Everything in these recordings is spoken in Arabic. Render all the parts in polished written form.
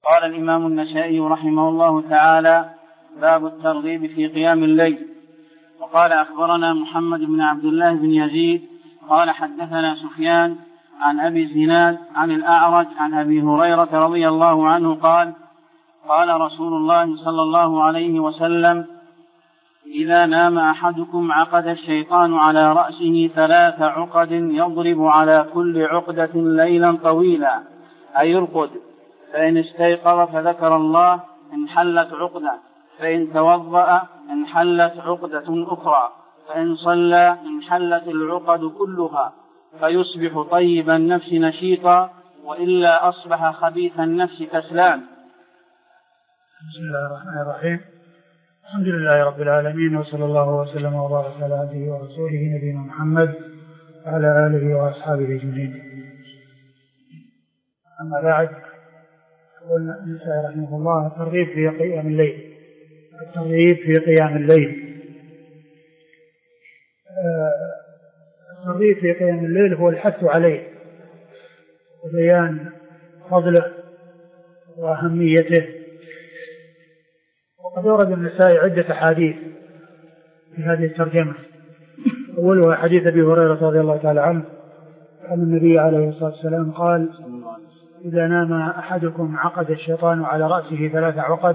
قال الإمام النسائي رحمه الله تعالى: باب الترغيب في قيام الليل. وقال: أخبرنا محمد بن عبد الله بن يزيد قال حدثنا سفيان عن أبي الزناد عن الأعرج عن أبي هريرة رضي الله عنه قال: قال رسول الله صلى الله عليه وسلم: إذا نام أحدكم عقد الشيطان على رأسه 3 عقد يضرب على كل عقدة ليلا طويلا، أي يرقد، فإن استيقظ فذكر الله انحلت عقدة، فإن توضأ انحلت عقدة أخرى، فإن صلى انحلت العقد كلها، فيصبح طيب النفس نشيطا، وإلا أصبح خبيث النفس كسلان. بسم الله الرحمن الرحيم. الحمد لله رب العالمين، وصلى الله وسلم وبارك على عبده ورسوله نبينا محمد وعلى آله وأصحابه أجمعين. أما بعد، يقول النسائي رحمه الله: الترغيب في قيام الليل. الترغيب في قيام الليل. الترغيب في قيام الليل هو الحث عليه وبيان فضله وأهميته. وقد ورد النسائي عدة أحاديث في هذه الترجمة. أولها حديث أبي هريرة رضي الله تعالى عنه أن النبي عليه الصلاة والسلام قال: إذا نام أحدكم عقد الشيطان على رأسه 3 عقد،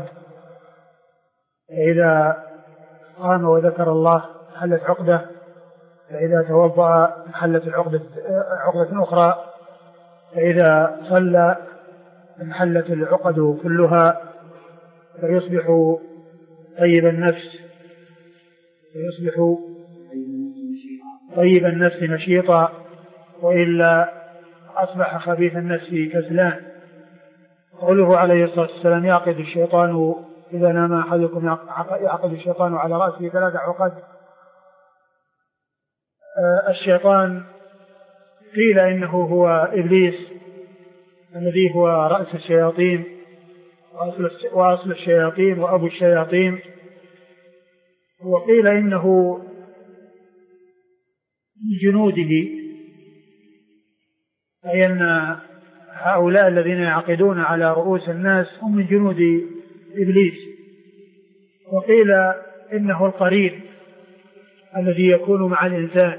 فإذا قام وذكر الله حلت عقدة، فإذا توضأ انحلت عقدة أخرى، فإذا صلى انحلت العقد كلها، فيصبح طيب النفس نشيطا، وإلا أصبح خبيث النفس كسلان. قوله عليه الصلاة والسلام: يعقد الشيطان إذا نام أحدكم يعقد الشيطان على رأسه 3 عقد. الشيطان قيل إنه هو إبليس الذي هو رأس الشياطين وأصل الشياطين وأبو الشياطين، وقيل إنه من جنوده، أي أن هؤلاء الذين يعقدون على رؤوس الناس هم من جنود إبليس. وقيل إنه القرين الذي يكون مع الإنسان.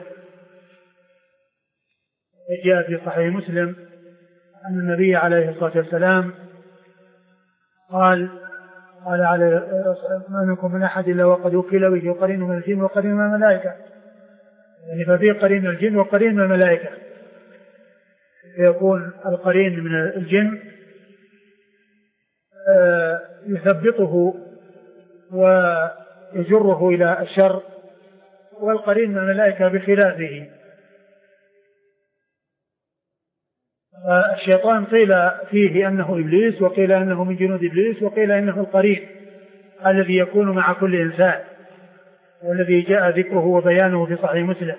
جاء في صحيح مسلم أن النبي عليه الصلاة والسلام قال: ما منكم من أحد إلا وقد وكل به قرين من الجن وقرين من الملائكة. يعني ففي قرين الجن وقرين من الملائكة، فيكون القرين من الجن يثبطه ويجره إلى الشر، والقرين من الملائكة بخلافه. الشيطان قيل فيه أنه إبليس، وقيل أنه من جنود إبليس، وقيل أنه القرين الذي يكون مع كل إنسان، والذي جاء ذكره وبيانه في صحيح مسلم.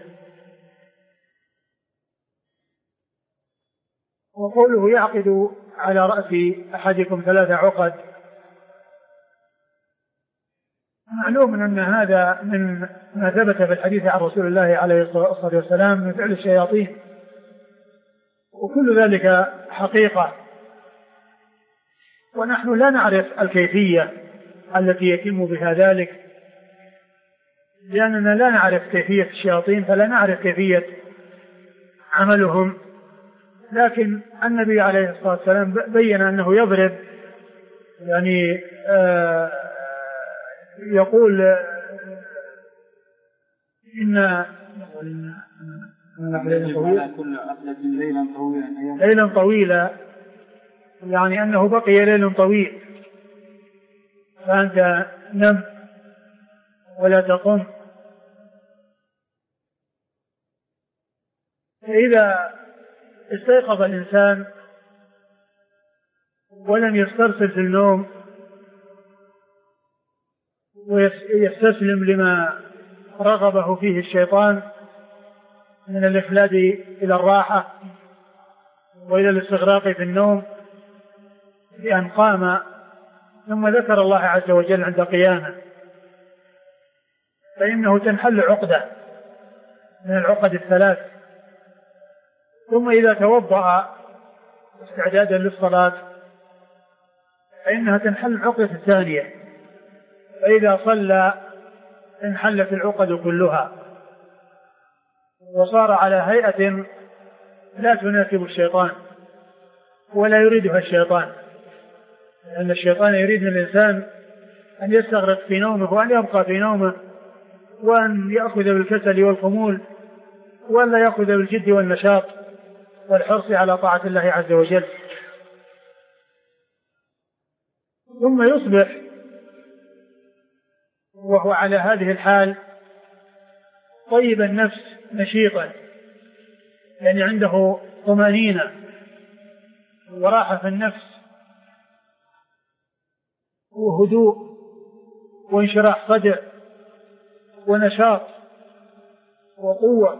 وقوله يعقد على رأس أحدكم 3 عقد، معلوم أن هذا من ما ثبت في الحديث عن رسول الله عليه الصلاة والسلام من فعل الشياطين، وكل ذلك حقيقة، ونحن لا نعرف الكيفية التي يتم بها ذلك، لأننا لا نعرف كيفية الشياطين، فلا نعرف كيفية عملهم. لكن النبي عليه الصلاة والسلام بين أنه يضرب، يعني يقول إن ليلا طويلا، يعني أنه بقي ليل طويل، فأنت نم ولا تقم. فإذا استيقظ الإنسان ولم يسترسل في النوم ويستسلم لما رغبه فيه الشيطان من الإخلاد إلى الراحة وإلى الاستغراق في النوم، بأن قام ثم ذكر الله عز وجل عند قيامه، فإنه تنحل عقدة من العقد 3. ثم إذا توضأ استعدادا للصلاة فإنها تنحل العقدة الثانية، فإذا صلى انحلت العقد كلها وصار على هيئة لا تناسب الشيطان ولا يريدها الشيطان، لأن الشيطان يريد من الإنسان أن يستغرق في نومه وأن يبقى في نومه وأن يأخذ بالكسل والخمول ولا يأخذ بالجد والنشاط والحرص على طاعة الله عز وجل. ثم يصبح وهو على هذه الحال طيب النفس نشيطا، يعني عنده طمأنينة وراحة في النفس وهدوء وانشراح صدر ونشاط وقوة.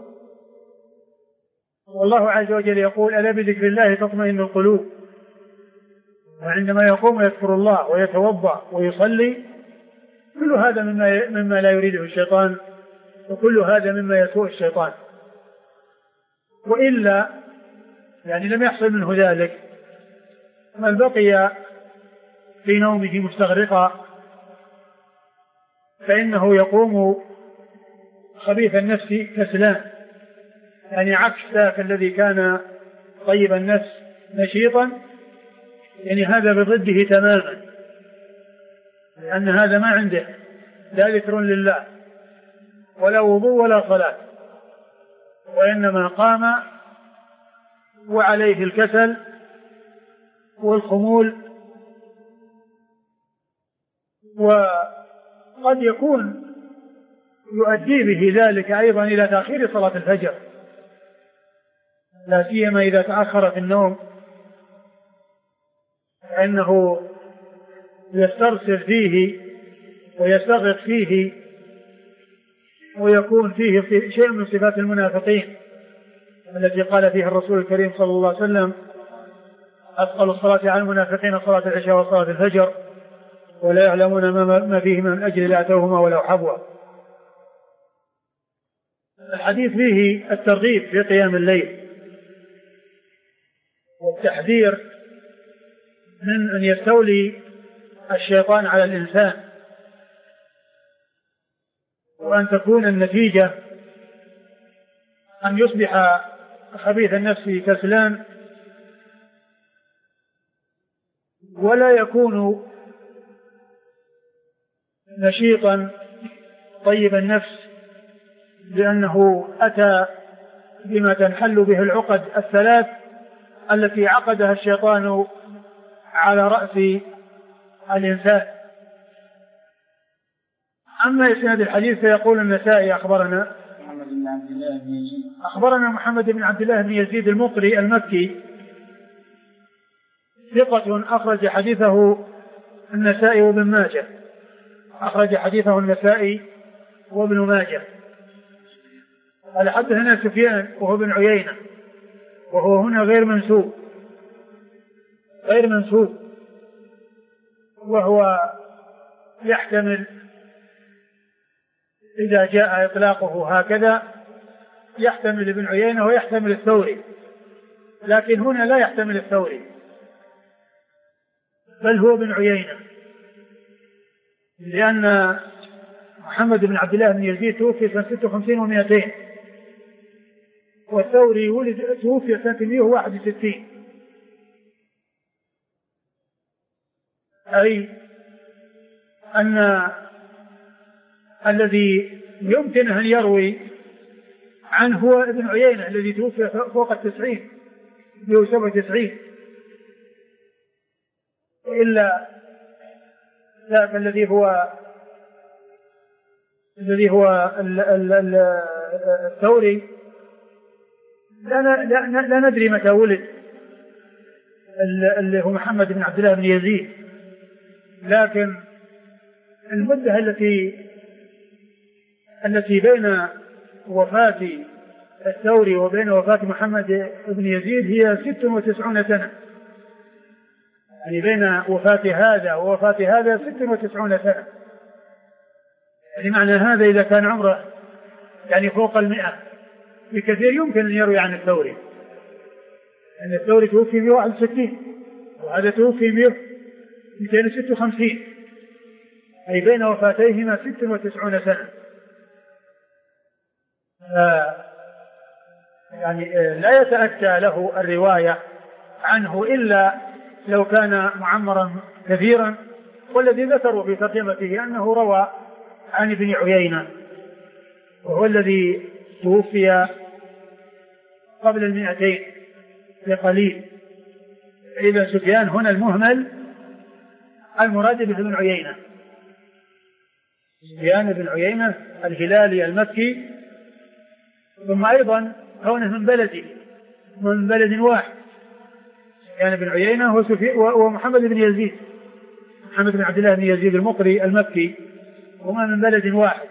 والله عز وجل يقول: ألا بذكر الله تطمئن القلوب. وعندما يقوم يذكر الله ويتوضأ ويصلي كل هذا مما لا يريده الشيطان، وكل هذا مما يسوء الشيطان، وإلا يعني لم يحصل منه ذلك بل بقي في نومه مستغرقا، فإنه يقوم خبيث النفس كسلان، يعني عكس ذاك الذي كان طيب النفس نشيطا، يعني هذا بضده تماما، لأن هذا ما عنده لا ذكر لله ولا وضوء ولا صلاة، وإنما قام وعليه الكسل والخمول. وقد يكون يؤدي به ذلك أيضا إلى تأخير صلاة الفجر، لا سيما إذا تأخر في النوم، فإنه يسترسل فيه ويستغرق فيه ويكون فيه شيء من صفات المنافقين التي قال فيها الرسول الكريم صلى الله عليه وسلم: أثقل الصلاة على المنافقين صلاة العشاء وصلاة الفجر ولا يعلمون ما فيه من أجل لا أتوهما ولو حبوا. الحديث فيه الترغيب في قيام الليل والتحذير من أن يستولي الشيطان على الإنسان، وأن تكون النتيجة أن يصبح خبيث النفس كسلان ولا يكون نشيطا طيب النفس، لأنه أتى بما تنحل به العقد الثلاث التي عقدها الشيطان على رأس الإنسان. أما إسناد الحديث فيقول النسائي: أخبرنا محمد بن عبد الله بن يزيد المقري المكي ثقة أخرج حديثه النسائي وابن ماجه، أخرج حديثه النسائي وابن ماجه. قال: حدثنا سفيان وهو ابن عيينة، وهو هنا غير منسوب، وهو يحتمل إذا جاء إطلاقه هكذا يحتمل ابن عيينة ويحتمل الثوري، لكن هنا لا يحتمل الثوري بل هو ابن عيينة، لأن محمد بن عبد الله بن يزيد توفي سنة 56 و200، والثوري توفي سنة 161، أي أن الذي يمكن أن يروي عنه هو ابن عيينة الذي توفي فوق 90 197، وإلا ذاك الذي هو الثوري لا ندري متى ولد، اللي هو محمد بن عبد الله بن يزيد، لكن المدة التي بين وفاة الثوري وبين وفاة محمد بن يزيد هي 96 سنة، يعني بين وفاة هذا ووفاة هذا 96 سنة، يعني معنى هذا إذا كان عمره يعني فوق 100 بكثير يمكن أن يروي عن الثوري، لأن الثوري توفي 161 وهذا توفي 256 أي بين وفاتيهما 96 سنة. يعني لا يتأتى له الرواية عنه إلا لو كان معمرا كثيرا. والذي ذكروا في ترجمته أنه روى عن ابن عيينة وهو الذي توفي قبل 200 بقليل. إذا سفيان هنا المهمل المراد به ابن عيينة، سفيان بن عيينة الهلالي المكي، ثم أيضا كونه من بلده من بلد واحد، سفيان بن عيينة ومحمد بن يزيد، محمد بن عبد الله بن يزيد المقري المكي، هما من بلد واحد.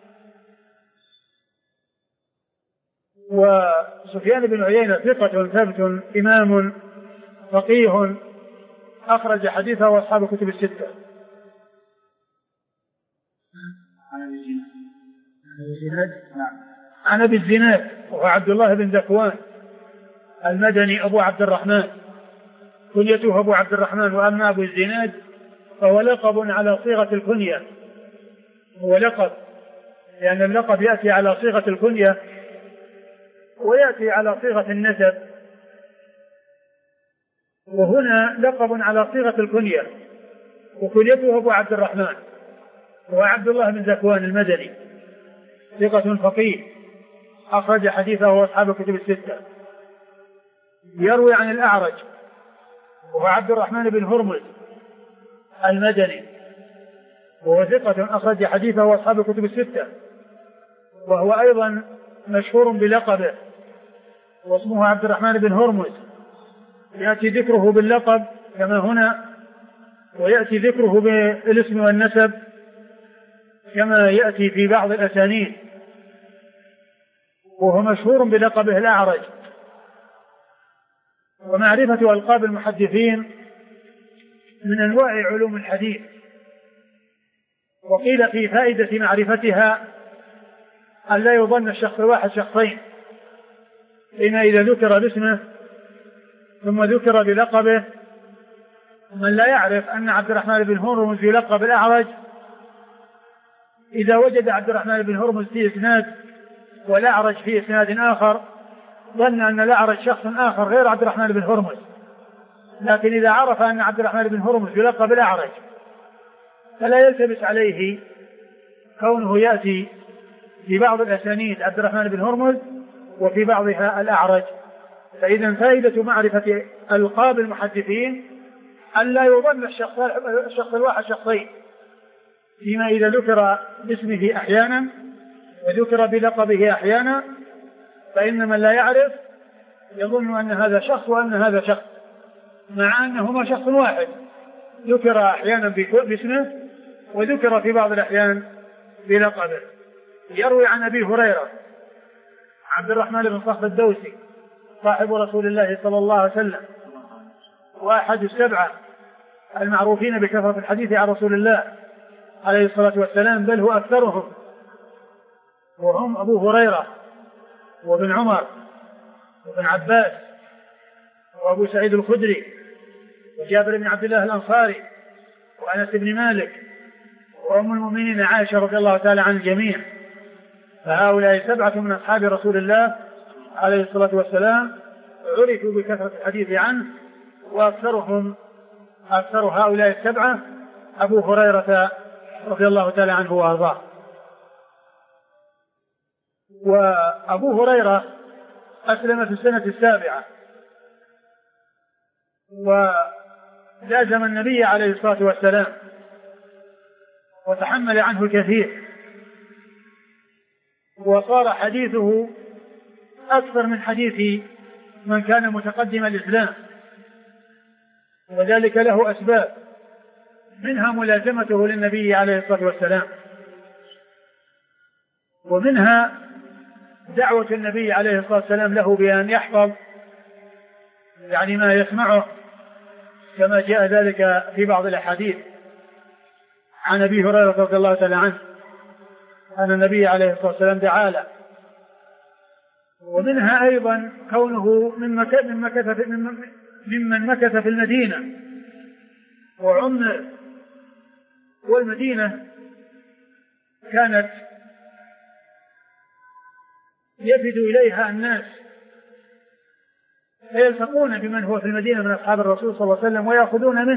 وسفيان بن عيينة ثقة ثبت إمام فقيه أخرج حديثه وأصحاب الكتب الستة. عن أبي الزناد وهو عبد الله بن ذكوان المدني أبو عبد الرحمن، كنيته أبو عبد الرحمن. وأما أبو الزناد فهو لقب على صيغة الكنية، هو لقب لأن اللقب يأتي على صيغة الكنية ويأتي على صيغة النسب، وهنا لقب على صيغة الكنية، وكنيته أبو عبد الرحمن هو عبد الله بن ذكوان المدني، ثقة فقيه أخرج حديثه وأصحاب الكتب الستة. يروي عن الأعرج وهو عبد الرحمن بن هرمز المدني، وهو ثقة أخرج حديثه وأصحاب الكتب الستة، وهو أيضا مشهور بلقبه واسمه عبد الرحمن بن هرمز، يأتي ذكره باللقب كما هنا، ويأتي ذكره بالاسم والنسب كما يأتي في بعض الأسانيد، وهو مشهور بلقبه الأعرج. ومعرفة ألقاب المحدثين من أنواع علوم الحديث، وقيل في فائدة معرفتها أن لا يظن الشخص الواحد شخصين، إن إذا ذكر باسمه ثم ذكر بلقبه، من لا يعرف أن عبد الرحمن بن هرمز يلقب الأعرج، إذا وجد عبد الرحمن بن هرمز في إسناد والأعرج في إسناد آخر ظن أن الأعرج شخص آخر غير عبد الرحمن بن هرمز. لكن إذا عرف أن عبد الرحمن بن هرمز يلقب الأعرج فلا يلتبس عليه كونه يأتي في بعض الأسانيد عبد الرحمن بن هرمز وفي بعضها الأعرج. فإذا فائدة معرفة ألقاب المحدثين أن لا يظن الشخص الواحد شخصين، فيما إذا ذكر باسمه أحيانا وذكر بلقبه أحيانا، فإن من لا يعرف يظن أن هذا شخص وأن هذا شخص، مع أنهما شخص واحد، ذكر أحيانا باسمه وذكر في بعض الأحيان بلقبه. يروي عن أبي هريرة عبد الرحمن بن صخر الدوسي صاحب رسول الله صلى الله عليه وسلم، وأحد السبعة المعروفين بكثرة الحديث عن رسول الله عليه الصلاة والسلام، بل هو أكثرهم، وهم أبو هريرة وابن عمر وابن عباس وأبو سعيد الخدري وجابر بن عبد الله الأنصاري وأنس بن مالك وأم المؤمنين عائشة رضي الله تعالى عن الجميع. فهؤلاء سبعة من أصحاب رسول الله عليه الصلاة والسلام عرفوا بكثرة الحديث عنه، أكثر هؤلاء السبعة أبو هريرة رضي الله تعالى عنه وأرضاه. وأبو هريرة أسلم في السنة 7، ولازم النبي عليه الصلاة والسلام وتحمل عنه الكثير، وصار حديثه أكثر من حديث من كان متقدم الإسلام، وذلك له أسباب، منها ملازمته للنبي عليه الصلاة والسلام، ومنها دعوة النبي عليه الصلاة والسلام له بأن يحفظ يعني ما يسمعه، كما جاء ذلك في بعض الأحاديث عن أبي هريرة رضي الله تعالى عنه أن النبي عليه الصلاة والسلام دعا له. ومنها أيضا كونه ممن مكث في المدينة، وعمر. والمدينة كانت يفد إليها الناس فيلتقون بمن هو في المدينة من أصحاب الرسول صلى الله عليه وسلم ويأخذون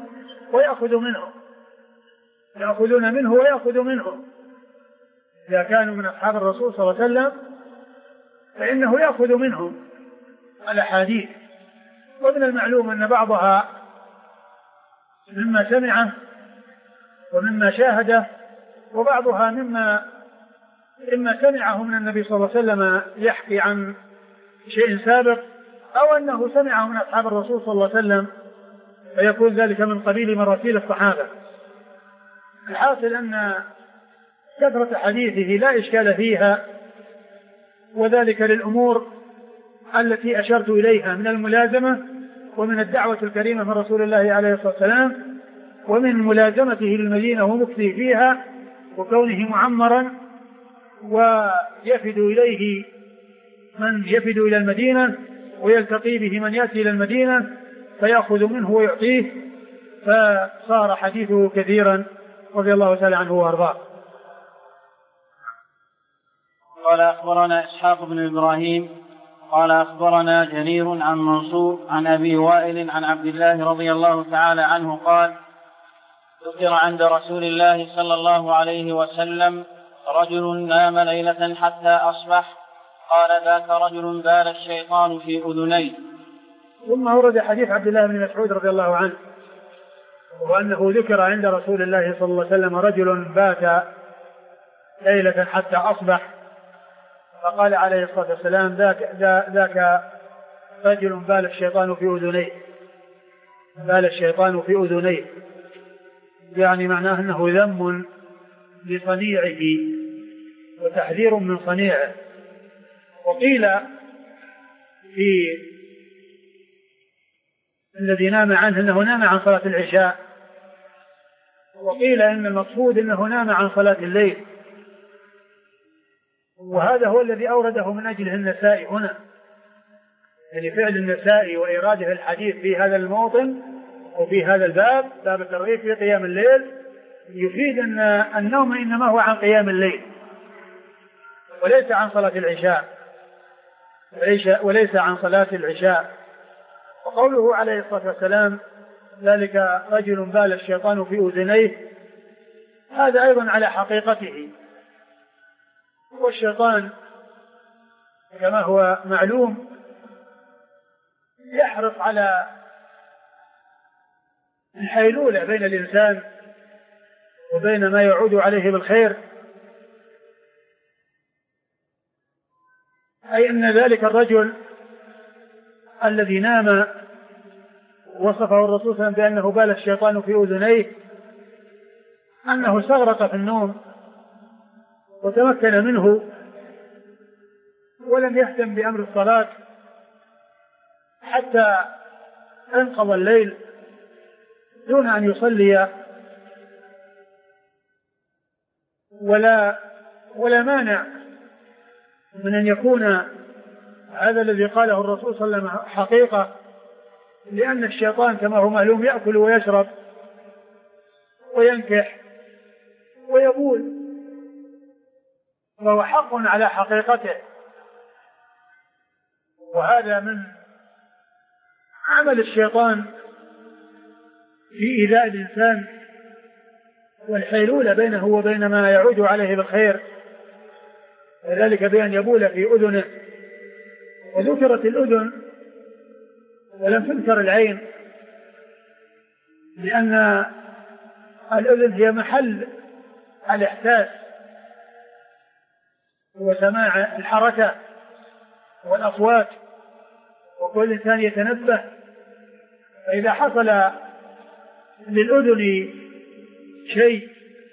منه. إذا كانوا من أصحاب الرسول صلى الله عليه وسلم فإنه يأخذ منهم الأحاديث. ومن المعلوم أن بعضها مما سمعه ومما شاهده، وبعضها إما سمعه من النبي صلى الله عليه وسلم يحكي عن شيء سابق، أو أنه سمعه من أصحاب الرسول صلى الله عليه وسلم فيكون ذلك من قبيل مراسيل الصحابة. الحاصل أن كثرة حديثه لا إشكال فيها، وذلك للأمور التي أشرت إليها من الملازمة ومن الدعوة الكريمة من رسول الله عليه الصلاة والسلام، ومن ملازمته للمدينة ومكثه فيها، وكونه معمرا ويفد إليه من يفد إلى المدينة ويلتقي به من يأتي إلى المدينة فيأخذ منه ويعطيه، فصار حديثه كثيرا رضي الله تعالى عنه وأرضاه. قال أخبرنا إسحاق بن إبراهيم قال أخبرنا جرير عن منصور عن أبي وائل عن عبد الله رضي الله تعالى عنه قال: ذكر عند رسول الله صلى الله عليه وسلم رجل نام ليلة حتى أصبح، قال: ذاك رجل بال الشيطان في أذنيه. ثم ورد حديث عبد الله بن مسعود رضي الله عنه، وأنه ذكر عند رسول الله صلى الله عليه وسلم رجل بات ليلة حتى أصبح، فقال عليه الصلاة والسلام: ذاك رجل بال الشيطان في أذنيه. يعني معناه أنه ذم لصنيعه وتحذير من صنيعه. وقيل في الذي نام عنه أنه نام عن صلاة العشاء، وقيل إن المقصود أنه نام عن صلاة الليل، وهذا هو الذي أورده من أجله النسائي هنا، يعني فعل النسائي وإراده الحديث في هذا الموطن وفي هذا الباب، باب الترغيب في قيام الليل، يفيد أن النوم إنما هو عن قيام الليل وليس عن صلاة العشاء. وقوله عليه الصلاة والسلام: ذلك رجل بال الشيطان في أذنيه، هذا أيضا على حقيقته. والشيطان كما هو معلوم يحرص على الحيلولة بين الإنسان وبين ما يعود عليه بالخير، أي أن ذلك الرجل الذي نام وصفه الرسول صلى الله عليه وسلم بأنه بال الشيطان في أذنيه، أنه استغرق في النوم وتمكن منه ولم يهتم بأمر الصلاة حتى انقضى الليل دون أن يصلي، ولا مانع من أن يكون هذا الذي قاله الرسول صلى الله عليه وسلم حقيقة، لأن الشيطان كما هو معلوم يأكل ويشرب وينكح ويبول، وهو حق على حقيقته. وهذا من عمل الشيطان في إيذاء الإنسان والحيلولة بينه وبين ما يعود عليه بالخير، وذلك بأن يبول في أذنه. وذكرت الأذن ولم تذكر العين، لأن الأذن هي محل الإحساس وسماع الحركة والأصوات، وكل إنسان يتنبه. فإذا حصل للأذن شيء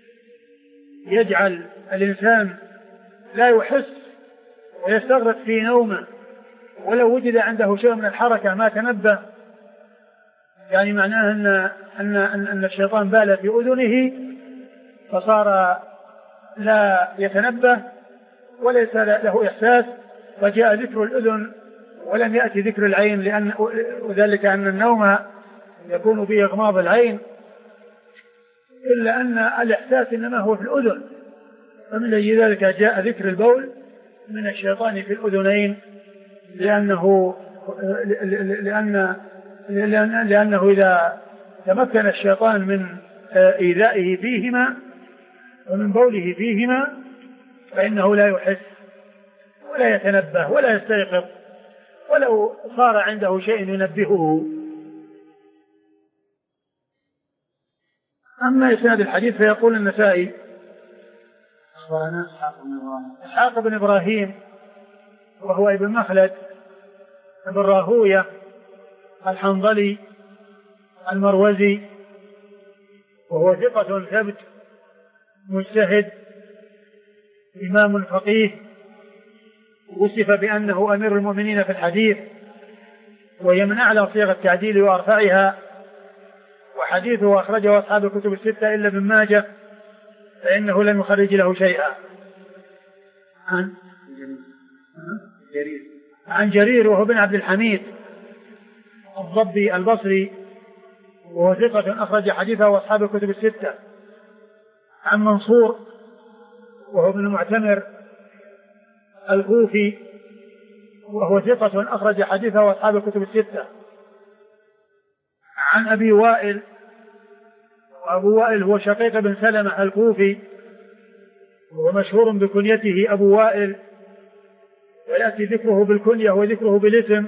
يجعل الإنسان لا يحس ويستغرق في نومه، ولو وجد عنده شيء من الحركة ما تنبه، يعني معناه أن الشيطان بال في أذنه فصار لا يتنبه وليس له إحساس، فجاء ذكر الأذن ولم يأتي ذكر العين، وذلك أن النوم يكون به إغماض العين إلا أن الإحساس إنما هو في الأذن، فمن أجل ذلك جاء ذكر البول من الشيطان في الأذنين، لأنه إذا تمكن الشيطان من إيذائه فيهما ومن بوله فيهما فإنه لا يحس ولا يتنبه ولا يستيقظ ولو صار عنده شيء ينبهه. أما إسناد الحديث فيقول النسائي أخبرنا إسحاق بن إبراهيم وهو ابن مخلد بن راهوية الحنظلي المروزي، وهو ثقة ثبت مجتهد إمام فقيه، وصف بأنه أمير المؤمنين في الحديث، وهي من أعلى صيغ التعديل وأرفعها، وحديثه أخرجه أصحاب الكتب الستة إلا ابن ماجه فإنه لم يخرج له شيئا. عن جرير وهو بن عبد الحميد الضبي البصري، وهو ثقة أخرج حديثه وأصحاب الكتب الستة. عن منصور وهو ابن المعتمر الكوفي، وهو ثقة أخرج حديثه وأصحاب الكتب الستة. عن أبي وائل، وأبو وائل هو شقيق بن سلمة الكوفي، وهو مشهور بكنيته أبو وائل، ويأتي ذكره بالكنية وذكره بالاسم،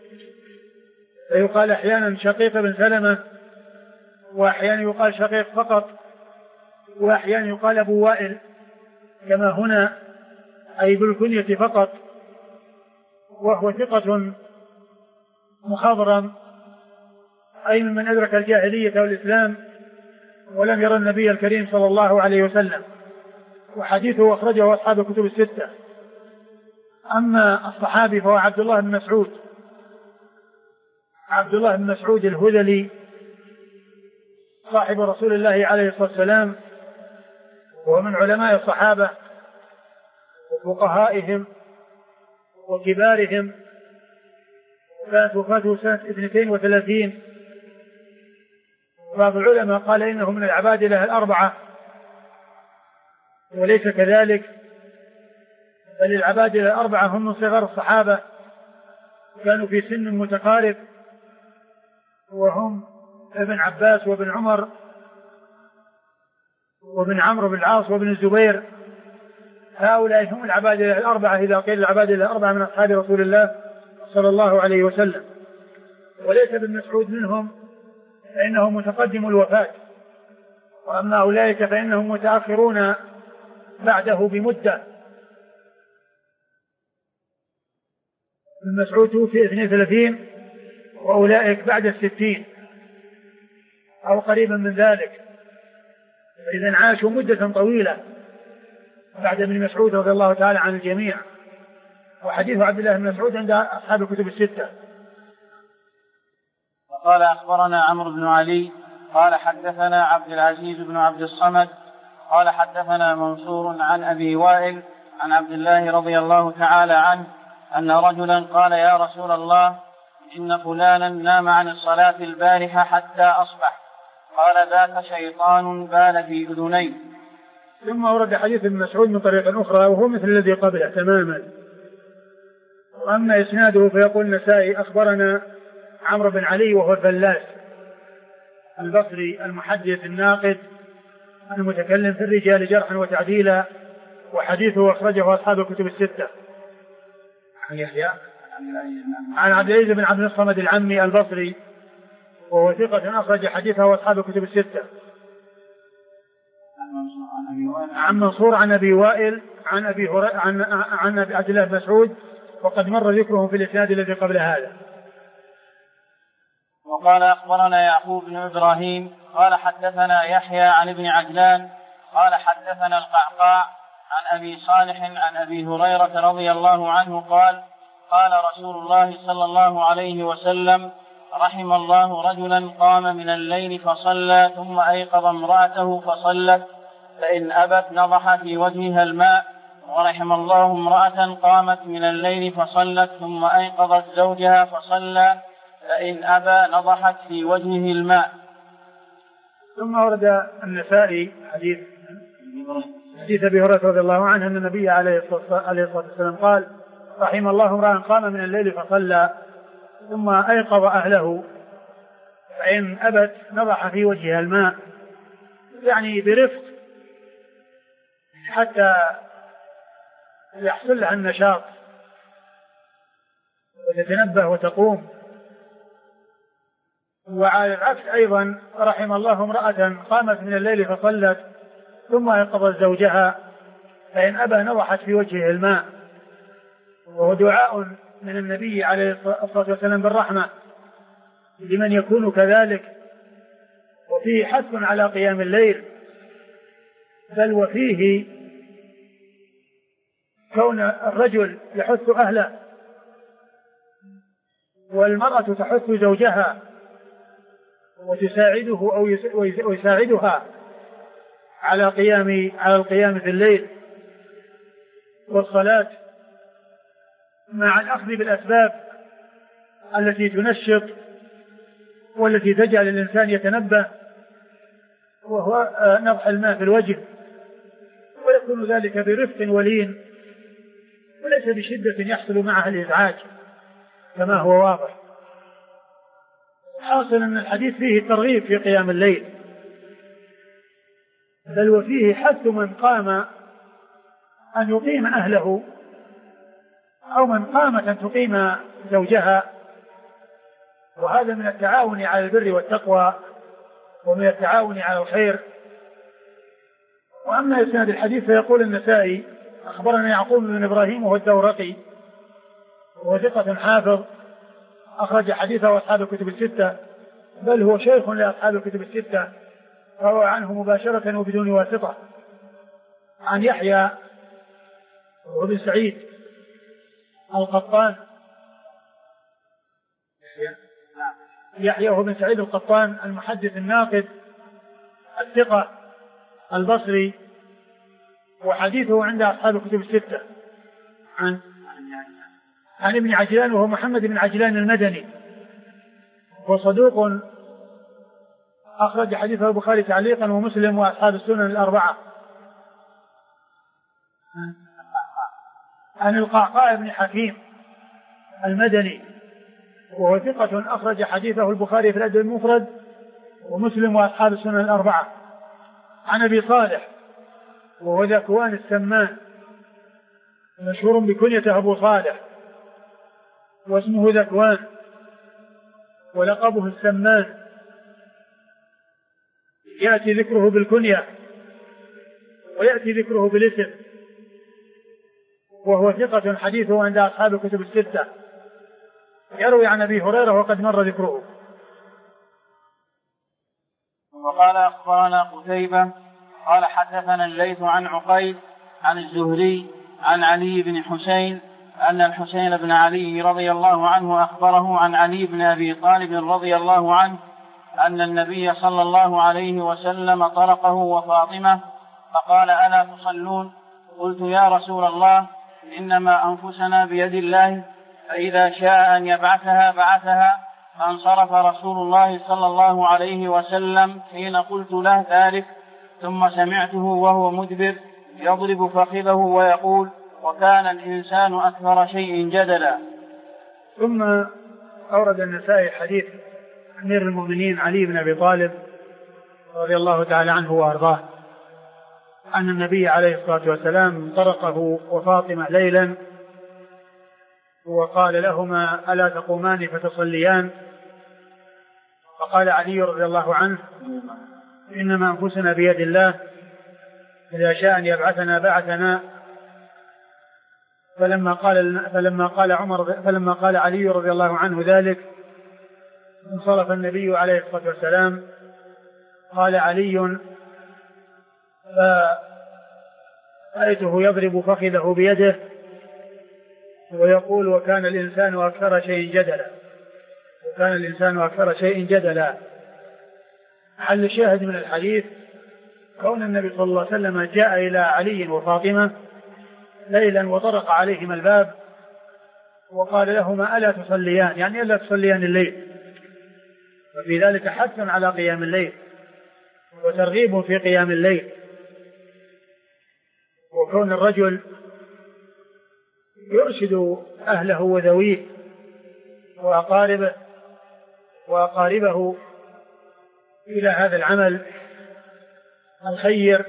فيقال أحيانا شقيق بن سلمة، وأحيانا يقال شقيق فقط، وأحيانا يقال أبو وائل كما هنا أي بالكنية فقط. وهو ثقة مخضرم أي من أدرك الجاهلية والإسلام ولم يرى النبي الكريم صلى الله عليه وسلم، وحديثه أخرجه أصحاب الكتب الستة. أما الصحابي فهو عبد الله بن مسعود، عبد الله بن مسعود الهذلي صاحب رسول الله عليه الصلاة والسلام، وهو من علماء الصحابة وفقهائهم وكبارهم، كانت وفاته سنة 32. بعض العلماء قال إنه من العبادلة الأربعة، وليس كذلك، بل العبادلة الأربعة هم من صغار الصحابة، كانوا في سن متقارب، وهم ابن عباس وابن عمر وابن عمرو بن العاص وابن الزبير. هؤلاء هم العبادلة الأربعة إذا قيل العبادلة الأربعة من أصحاب رسول الله صلى الله عليه وسلم. وليس ابن مسعود منهم فإنه متقدم الوفاة، وأما أولئك فإنهم متأخرون بعده بمدة. ابن مسعود توفي 32 وأولئك بعد 60 أو قريبا من ذلك، إذن عاشوا مدة طويلة بعد ابن مسعود رضي الله تعالى عن الجميع. وحديث عبد الله بن مسعود عند أصحاب الكتب الستة. وقال أخبرنا عمرو بن علي قال حدثنا عبد العزيز بن عبد الصمد قال حدثنا منصور عن أبي وائل عن عبد الله رضي الله تعالى عنه أن رجلا قال يا رسول الله إن فلانا نام عن الصلاة البارحة حتى أصبح، قال ذاك شيطان بال في أذنيه. ثم ورد حديث ابن مسعود من طريق أخرى وهو مثل الذي قبله تماما. وأما إسناده فيقول النسائي أخبرنا عمرو بن علي وهو الفلاس البصري المحدث الناقد المتكلم في الرجال جرحا وتعديلا، وحديثه أخرجه أصحاب الكتب الستة. عن يحيى عن عبد العزيز بن عبد الصمد العمي البصري، وهو ثقة أخرج حديثه أصحاب الكتب الستة. عن منصور عن أبي وائل عن أبي عن عبد الله بن مسعود، وقد مر ذكرهم في الإسناد الذي قبل هذا. وقال أخبرنا يعقوب بن إبراهيم قال حدثنا يحيى عن ابن عجلان قال حدثنا القعقاع عن أبي صالح عن أبي هريرة رضي الله عنه قال قال رسول الله صلى الله عليه وسلم رحم الله رجلا قام من الليل فصلى ثم أيقظ امرأته فصلت فإن أبت نضح في وجهها الماء، ورحم الله امرأة قامت من الليل فصلت ثم أيقظت زوجها فصلى فإن أبى نضحت في وجهه الماء. ثم ورد النسائي حديث أبي هريرة رضي الله عنه أن النبي عليه الصلاة والسلام قال: رحم الله امرأ قام من الليل فصلى ثم أيقظ أهله فإن أبت نضح في وجهها الماء، يعني برفق حتى يحصل لها النشاط وتتنبه وتقوم. وعلى العكس أيضا رحم الله امرأة قامت من الليل فصلت ثم أيقظت زوجها فإن أبى نضحت في وجهه الماء، وهو دعاء من النبي عليه الصلاة والسلام بالرحمة لمن يكون كذلك. وفيه حث على قيام الليل، بل وفيه كون الرجل يحث أهله والمرأة تحث زوجها وتساعده أو يساعدها على القيام في الليل والصلاة، مع الأخذ بالأسباب التي تنشط والتي تجعل الإنسان يتنبه، وهو نضح الماء في الوجه، ويكون ذلك برفق ولين وليس بشدة يحصل معها الإزعاج كما هو واضح. حاصل أن الحديث فيه الترغيب في قيام الليل، بل وفيه حث من قام أن يقيم أهله أو من قامت أن تقيم زوجها، وهذا من التعاون على البر والتقوى ومن التعاون على الخير. وأما إسناد الحديث فيقول النسائي: أخبرنا يعقوب بن إبراهيم وهو الدورقي وهو ثقة حافظ أخرج حديثه أصحاب الكتب الستة، بل هو شيخ لأصحاب الكتب الستة، روى عنه مباشرة وبدون واسطة عن يحيى بن سعيد القطان، يحيى بن سعيد القطان المحدث الناقد الثقة البصري، وحديثه عند أصحاب الكتب الستة عن ابن عجلان وهو محمد بن عجلان المدني، وصدوق أخرج حديثه البخاري تعليقا ومسلم وأصحاب السنن الأربعة. عن القعقاع بن حكيم المدني وهو ثقة أخرج حديثه البخاري في الأدب المفرد ومسلم وأصحاب السنن الأربعة. عن أبي صالح وهو ذكوان السمان مشهور بكنيته أبو صالح واسمه ذكوان ولقبه السمان، يأتي ذكره بالكنية ويأتي ذكره بالاسم، وهو ثقة حديثه عند أصحاب الكتب الستة، يروي عن أبي هريرة وقد مر ذكره. وقال أخبرنا قتيبة قال حدثنا الليث عن عقيل عن الزهري عن علي بن حسين أن الحسين بن علي رضي الله عنه أخبره عن علي بن أبي طالب رضي الله عنه أن النبي صلى الله عليه وسلم طرقه وفاطمة فقال: ألا تصلون؟ قلت: يا رسول الله، إنما أنفسنا بيد الله، فإذا شاء أن يبعثها بعثها. فانصرف رسول الله صلى الله عليه وسلم حين قلت له ذلك، ثم سمعته وهو مدبر يضرب فخذه ويقول: وكان الإنسان أكثر شيء جدلا. ثم أورد النسائي حديث أمير المؤمنين علي بن أبي طالب رضي الله تعالى عنه وأرضاه أن النبي عليه الصلاة والسلام طرقه وفاطمة ليلا وقال لهما: ألا تقومان فتصليان؟ فقال علي رضي الله عنه: إنما أنفسنا بيد الله، إذا شاء أن يبعثنا بعثنا. فلما قال علي رضي الله عنه ذلك انصرف النبي عليه الصلاة والسلام. قال علي: فرأيته يضرب فخذه بيده ويقول: وكان الإنسان أكثر شيء جدلا. وكان الإنسان أكثر شيء جدلا. حل الشاهد من الحديث كون النبي صلى الله عليه وسلم جاء إلى علي وفاطمة ليلا وطرق عليهما الباب وقال لهما: ألا تصليان؟ يعني ألا تصليان الليل. وفي ذلك حث على قيام الليل، وترغيب في قيام الليل، وكون الرجل يرشد أهله وذويه وأقاربه إلى هذا العمل الخير.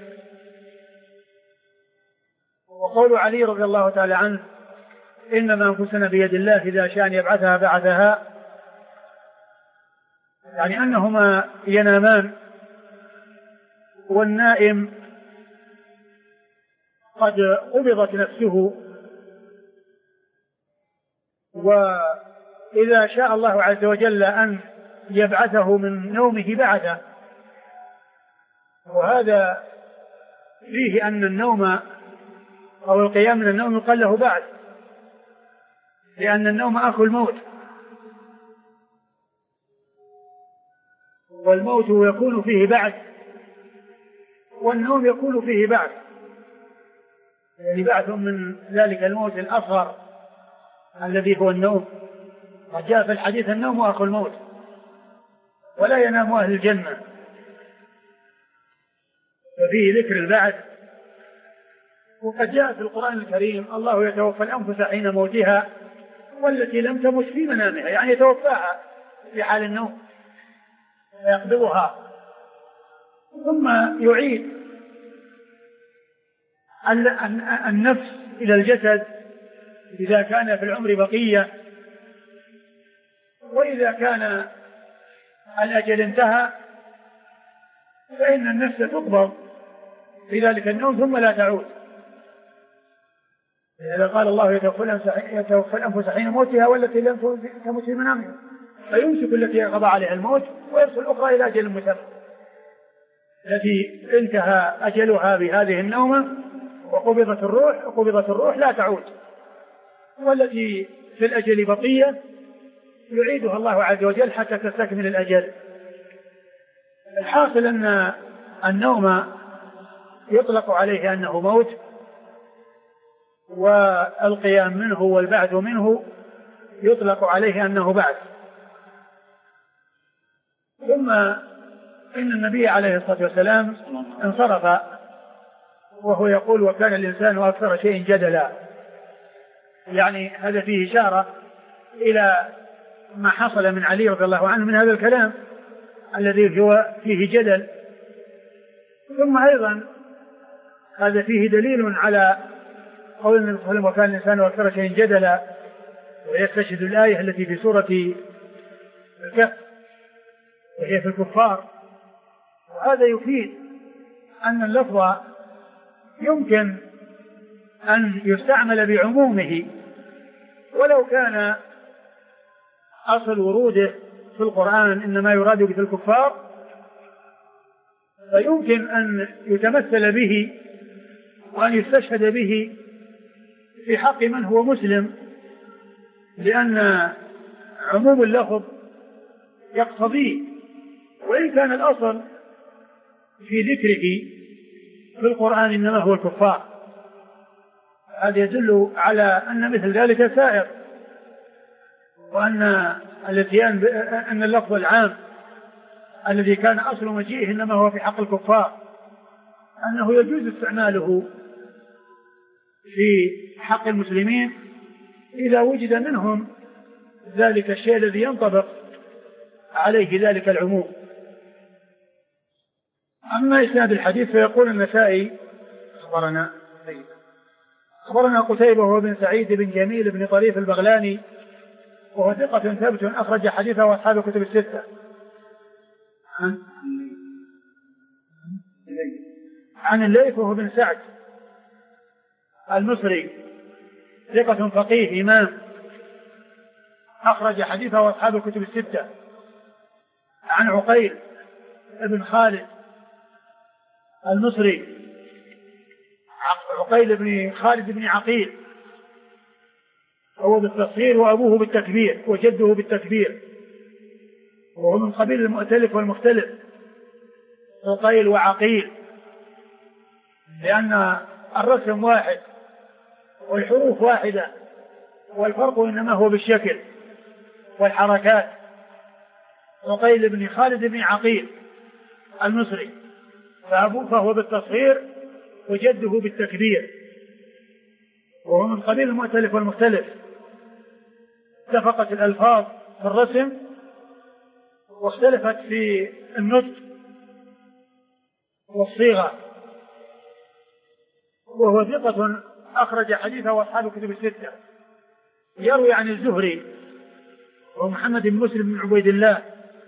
وقول علي رضي الله تعالى عنه: إنما أنفسنا بيد الله إذا شاء أن يبعثها بعثها، يعني أنهما ينامان والنائم قد قبضت نفسه، وإذا شاء الله عز وجل أن يبعثه من نومه بعثه. وهذا فيه أن النوم أو القيام من النوم يقال له بعث، لأن النوم أخو الموت، والموت يكون فيه بعث والنوم يكون فيه بعث، يعني بعث من ذلك الموت الأصغر الذي هو النوم. قد جاء في الحديث: النوم أخو الموت ولا ينام أهل الجنة. ففيه ذكر البعث. وقد جاء في القرآن الكريم: الله يتوفى الأنفس حين موتها والتي لم تمت في منامها، يعني يتوفاها في حال النوم فيقبضها، ثم يعيد النفس إلى الجسد إذا كان في العمر بقية، وإذا كان الأجل انتهى فإن النفس تقبض في ذلك النوم ثم لا تعود. إذا قال الله: يتوفى الأنفس حين موتها والتي لم تمت في منامها، فيمسك التي قضى عليها الموت ويرسل الأخرى إلى أجل مسمى، التي انتهى أجلها بهذه النومة وقبضت الروح لا تعود، والتي في الأجل بقية يعيدها الله عز وجل حتى تستكمل الأجل. الحاصل أن النوم يطلق عليه أنه موت، والقيام منه والبعث منه يطلق عليه أنه بعث. ثم إن النبي عليه الصلاة والسلام انصرف وهو يقول: وكان الإنسان أكثر شيء جدلا، يعني هذا فيه إشارة إلى ما حصل من علي رضي الله عنه من هذا الكلام الذي هو فيه جدل. ثم أيضا هذا فيه دليل على قول النبي صلى الله عليه وسلم: وكان الإنسان أكثر شيء جدلا، ويستشهد الآية التي في سورة الكهف وهي في الكفار. وهذا يفيد أن اللفظ يمكن أن يستعمل بعمومه، ولو كان أصل وروده في القرآن إنما يراد به الكفار، فيمكن أن يتمثل به وأن يستشهد به في حق من هو مسلم، لأن عموم اللفظ يقتضيه، وإن كان الأصل في ذكره في القرآن إنما هو الكفار. هذا يدل على أن مثل ذلك سائر، وأن أن اللفظ العام الذي كان أصل مجيئه إنما هو في حق الكفار، أنه يجوز استعماله في حق المسلمين إذا وجد منهم ذلك الشيء الذي ينطبق عليه ذلك العموم. أما إسناد الحديث فيقول النسائي: أخبرنا قتيبة هو بن سعيد بن جميل بن طريف البغلاني، وهو ثقة ثبت أخرج حديثه وأصحاب الكتب الستة. عن الليث وهو بن سعد المصري، ثقة فقيه إمام، أخرج حديثه وأصحاب الكتب الستة. عن عقيل بن خالد المصري، عقيل بن خالد بن عقيل، هو بالتصغير وأبوه بالتكبير وجده بالتكبير، وهو من قبيل المؤتلف والمختلف، عقيل وعقيل، لأن الرسم واحد والحروف واحدة، والفرق إنما هو بالشكل والحركات. عقيل بن خالد بن عقيل المصري فهو بالتصغير وجده بالتكبير، وهو من قبيل المؤتلف والمختلف. اتفقت الألفاظ في الرسم واختلفت في النطق والصيغة. وهو ثقة أخرج حديثه أصحاب الكتب الستة. يروي عن الزهري ومحمد بن مسلم بن عبيد الله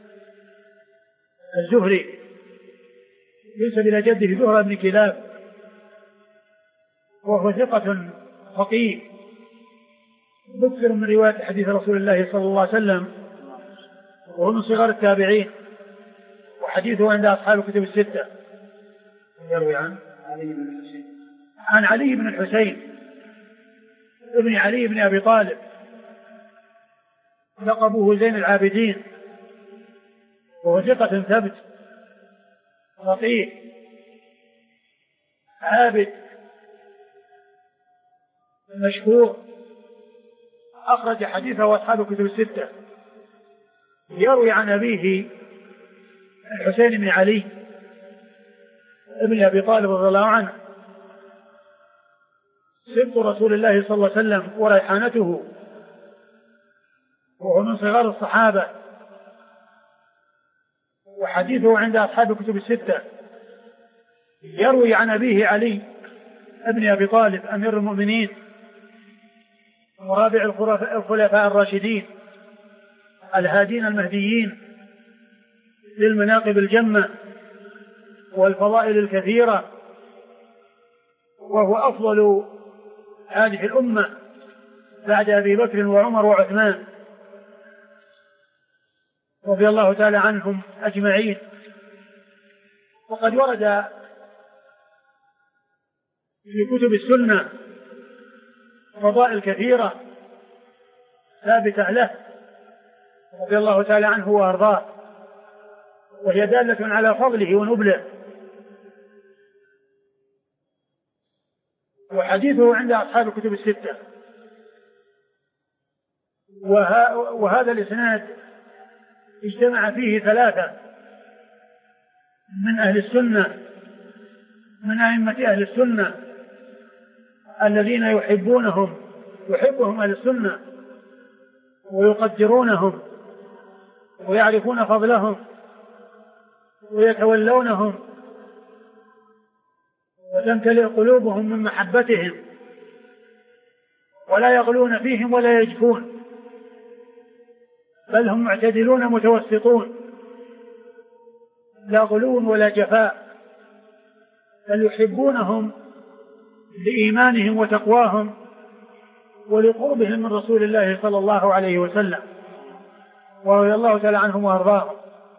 الزهري، ينسب إلى جده زهرة بن كلاب، وهو ثقة فقيه مكثر من رواية حديث رسول الله صلى الله عليه وسلم، وهو من صغار التابعين، وحديثه عند أصحاب الكتب الستة. يروي عن علي بن الحسين ابن علي بن أبي طالب، لقبه زين العابدين، وهو ثقة ثبت فقيه عابد مشهور، أخرج حديثه أصحاب الكتب الستة. يروي عن أبيه الحسين بن علي ابن أبي طالب رضي الله عنه، سبط رسول الله صلى الله عليه وسلم وريحانته، وهو من صغار الصحابة، وحديثه عند أصحاب الكتب الستة. يروي عن أبيه علي ابن أبي طالب أمير المؤمنين ورابع الخلفاء الراشدين الهادين المهديين للمناقب الجمة والفضائل الكثيرة، وهو أفضل هذه الأمة بعد أبي بكر وعمر وعثمان رضي الله تعالى عنهم أجمعين. وقد ورد في كتب السنة فضائل كثيرة ثابتة له رضي الله تعالى عنه وأرضاه، وهي دالة على فضله ونبله. وحديثه عند أصحاب الكتب الستة. وهذا الإسناد اجتمع فيه ثلاثة من أهل السنة، من أئمة أهل السنة الذين يحبهم أهل السنة ويقدرونهم ويعرفون فضلهم ويتولونهم وتمتلئ قلوبهم من محبتهم، ولا يغلون فيهم ولا يجفون، بل هم معتدلون متوسطون، لا غلو ولا جفاء، بل يحبونهم لإيمانهم وتقواهم ولقربهم من رسول الله صلى الله عليه وسلم، ورضي الله تعالى عنهم وأرضاهم.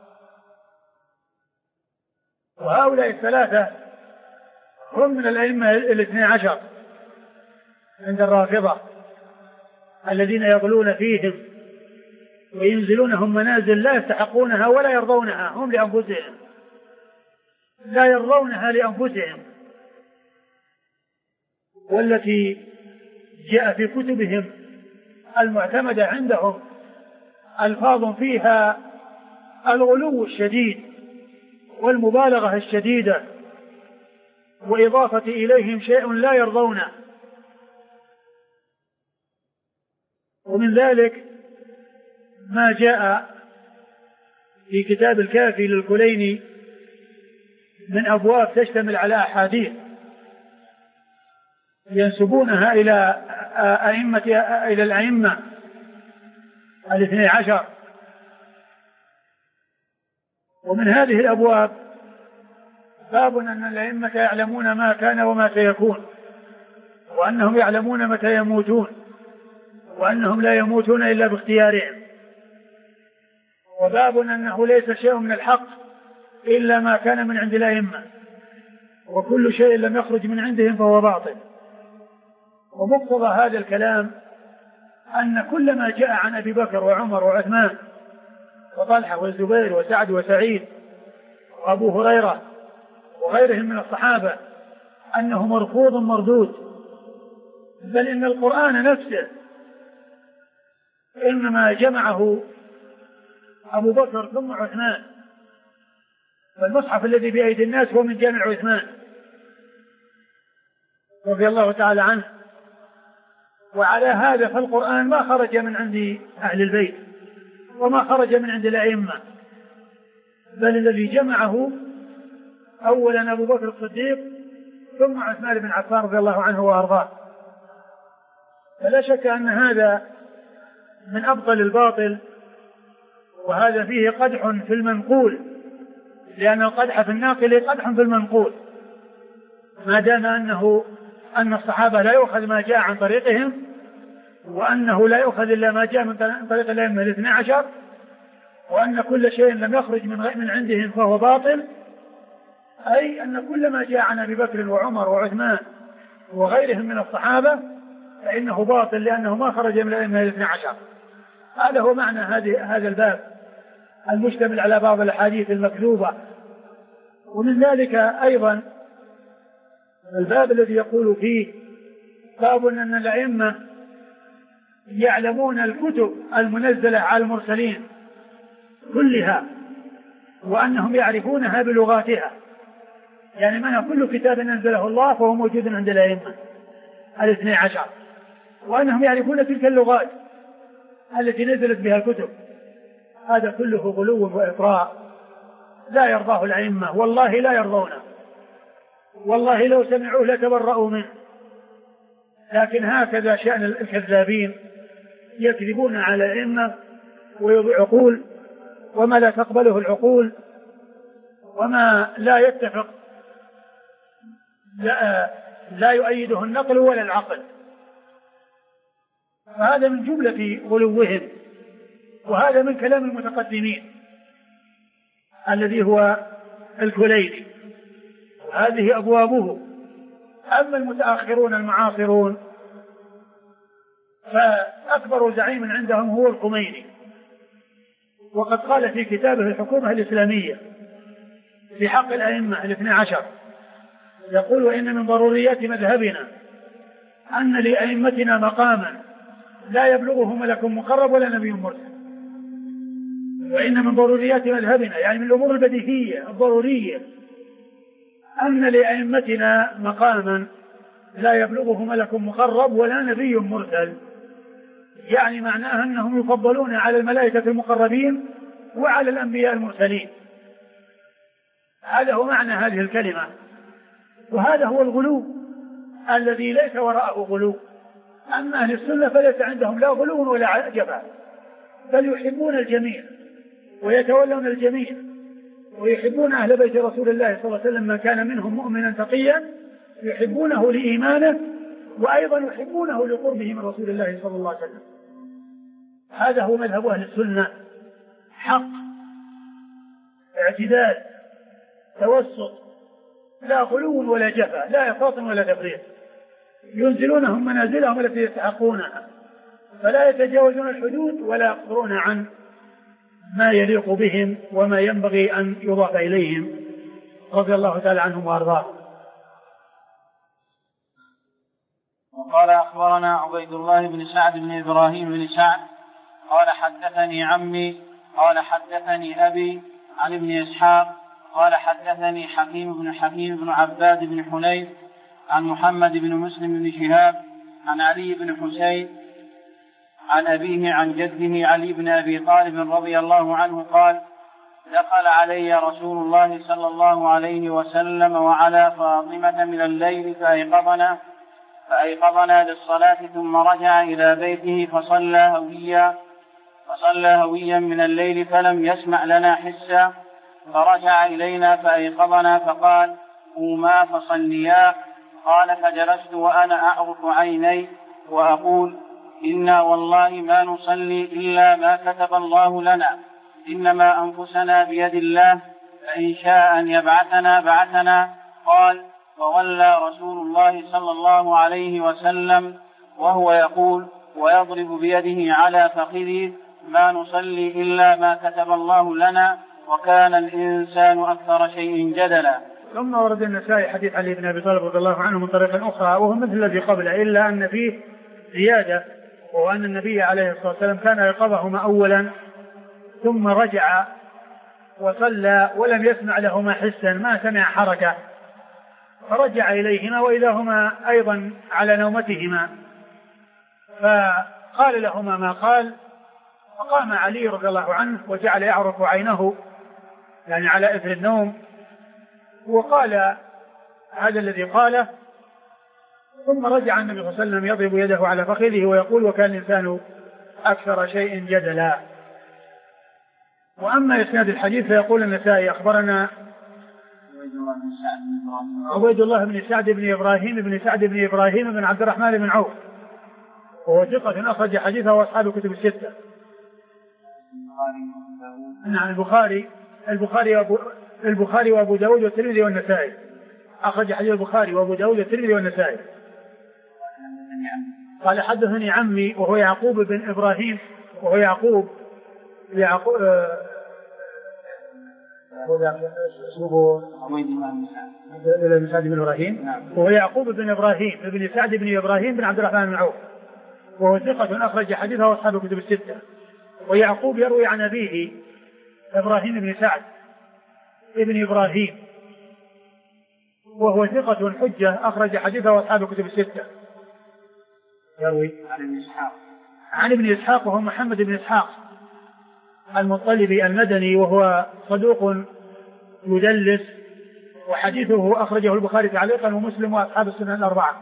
وهؤلاء الثلاثة هم من الأئمة 12 عند الرافضة الذين يغلون فيهم وينزلونهم منازل لا يستحقونها ولا يرضونها هم لأنفسهم، لا يرضونها لأنفسهم، والتي جاء في كتبهم المعتمدة عندهم ألفاظ فيها الغلو الشديد والمبالغة الشديدة وإضافة إليهم شيء لا يرضونه. ومن ذلك ما جاء في كتاب الكافي للكليني من أبواب تشتمل على أحاديث ينسبونها إلى الأئمة 12. ومن هذه الأبواب باب أن الأئمة يعلمون ما كان وما سيكون، وأنهم يعلمون متى يموتون، وأنهم لا يموتون إلا باختيارهم. وباب أنه ليس شيء من الحق إلا ما كان من عند الأئمة، وكل شيء لم يخرج من عندهم فهو باطل. ومقتضى هذا الكلام أن كل ما جاء عن أبي بكر وعمر وعثمان وطلحة والزبير وسعد وسعيد وأبو هريرة وغيرهم من الصحابة أنه مرفوض مردود، بل إن القرآن نفسه إنما جمعه أبو بكر ثم عثمان فالمصحف الذي بأيدي الناس هو من جامع عثمان رضي الله تعالى عنه. وعلى هذا فالقرآن ما خرج من عند أهل البيت وما خرج من عند الأئمة، بل الذي جمعه أولا أبو بكر الصديق ثم عثمان بن عفان رضي الله عنه وأرضاه. فلا شك أن هذا من أبطل الباطل، وهذا فيه قدح في المنقول، لأن القدح في الناقل قدح في المنقول، ما دام أن الصحابة لا يؤخذ ما جاء عن طريقهم، وأنه لا يؤخذ إلا ما جاء من طريق الأئمة الاثنى عشر، وأن كل شيء لم يخرج من عندهم فهو باطل، أي أن كل ما جاء عن أبي بكر وعمر وعثمان وغيرهم من الصحابة فإنه باطل، لأنه ما خرج من الأئمة الاثنى عشر. هذا هو معنى هذا الباب المشتمل على بعض الأحاديث المكذوبة. ومن ذلك أيضا الباب الذي يقول فيه باب أن الأئمة يعلمون الكتب المنزلة على المرسلين كلها، وأنهم يعرفونها بلغاتها، يعني معنى كل كتاب أنزله الله فهو موجود عند الأئمة الاثني عشر، وأنهم يعرفون تلك اللغات التي نزلت بها الكتب. هذا كله غلو وإطراء لا يرضاه الأئمة، والله لا يرضونه، والله لو سمعوه لتبرؤوا منه. لكن هكذا شأن الكذابين، يكذبون على الأئمة ويضيع عقول، وما لا تقبله العقول وما لا يتفق لا يؤيده النقل ولا العقل. فهذا من جملة غلوهم، وهذا من كلام المتقدمين الذي هو الكليني، وهذه أبوابه. أما المتأخرون المعاصرون فأكبر زعيم عندهم هو الخميني، وقد قال في كتابه الحكومة الإسلامية في حق الأئمة الاثنى عشر، يقول: وإن من ضروريات مذهبنا أن لأئمتنا مقاما لا يبلغه ملك مقرب ولا نبي مرسل. وإن من ضروريات مذهبنا، يعني من الأمور البديهية الضرورية، أن لأئمتنا مقاما لا يبلغه ملك مقرب ولا نبي مرسل، يعني معناها أنهم يفضلون على الملائكة المقربين وعلى الأنبياء المرسلين. هذا هو معنى هذه الكلمة، وهذا هو الغلو الذي ليس وراءه غلو. أما أهل السنة فليس عندهم لا غلو ولا جفا، بل يحبون الجميع ويتولون الجميع، ويحبون أهل بيت رسول الله صلى الله عليه وسلم من كان منهم مؤمنا تقيا، يحبونه لإيمانه، وأيضا يحبونه لقربه من رسول الله صلى الله عليه وسلم. هذا هو مذهب أهل السنة، حق، اعتدال، توسط، لا غلو ولا جفا، لا إفراط ولا تفريط. ينزلونهم منازلهم التي يستحقونها، فلا يتجاوزون الحدود ولا يقصرون عن ما يليق بهم وما ينبغي أن يضاف إليهم، رضي الله تعالى عنهم وأرضاهم. وقال: أخبرنا عبيد الله بن سعد بن إبراهيم بن سعد قال: حدثني عمي قال: حدثني أبي عن ابن إسحاق قال: حدثني حكيم بن عباد بن حنيف عن محمد بن مسلم بن شهاب عن علي بن حسين عن أبيه عن جده علي بن أبي طالب رضي الله عنه قال: دخل علي رسول الله صلى الله عليه وسلم وعلى فاطمة من الليل فأيقظنا للصلاة، ثم رجع إلى بيته فصلى هويا من الليل فلم يسمع لنا حسا، فرجع إلينا فأيقظنا فقال: قوما فصليا. قال: فجلست وأنا أعرف عيني وأقول: إنا والله ما نصلي إلا ما كتب الله لنا، إنما أنفسنا بيد الله، فإن شاء أن يبعثنا بعثنا. قال: فولى رسول الله صلى الله عليه وسلم وهو يقول ويضرب بيده على فخذه: ما نصلي إلا ما كتب الله لنا، وكان الإنسان أكثر شيء جدلا. ثم ورد النسائي حديث علي بن أبي طالب رضي الله عنه من طريق أخرى وهو مثل الذي قبله، إلا أن فيه زيادة، وهو أن النبي عليه الصلاة والسلام كان يقظهما أولا ثم رجع وصلى ولم يسمع لهما حسا، ما سمع حركة، فرجع إليهما وإذا هما أيضا على نومتهما، فقال لهما ما قال. فقام علي رضي الله عنه وجعل يعرف عينه يعني على إثر النوم، وقال هذا الذي قاله، ثم رجع النبي صلى الله عليه وسلم يضرب يده على فخذه ويقول: وكان الإنسان أكثر شيء جدلا. وأما إسناد الحديث فيقول النسائي: أخبرنا عبيد الله بن سعد بن إبراهيم بن سعد بن إبراهيم بن عبد الرحمن بن عوف، وهو ثقة أخرج حديثه وأصحاب الكتب الستة. نعم، البخاري وأبو داود والترمذي والنسائي، أخرج حديث البخاري وأبو داود والترمذي والنسائي. قال: حدثني عمي وهو يعقوب بن إبراهيم، وهو يعقوب بن سعد بن إبراهيم، وهو يعقوب بن إبراهيم بن سعد بن إبراهيم بن عبد الرحمن بن عوف، وهو ثقة أخرج حديثه أصحاب الكتب الستة. ويعقوب يروي عن أبيه إبراهيم بن سعد ابن إبراهيم، وهو ثقة حجة أخرج حديثه أصحاب الكتب الستة. يروي عن ابن إسحاق وهو محمد بن إسحاق المطلبي المدني، وهو صدوق يدلس، وحديثه أخرجه البخاري تعليقا ومسلم وأصحاب السنن الأربعة.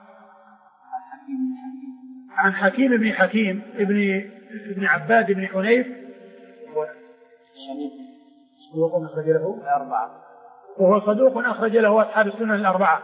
عن حكيم بن حكيم ابن عباد بن حنيف، وهو صدوق أخرج له أصحاب السنن الأربعة.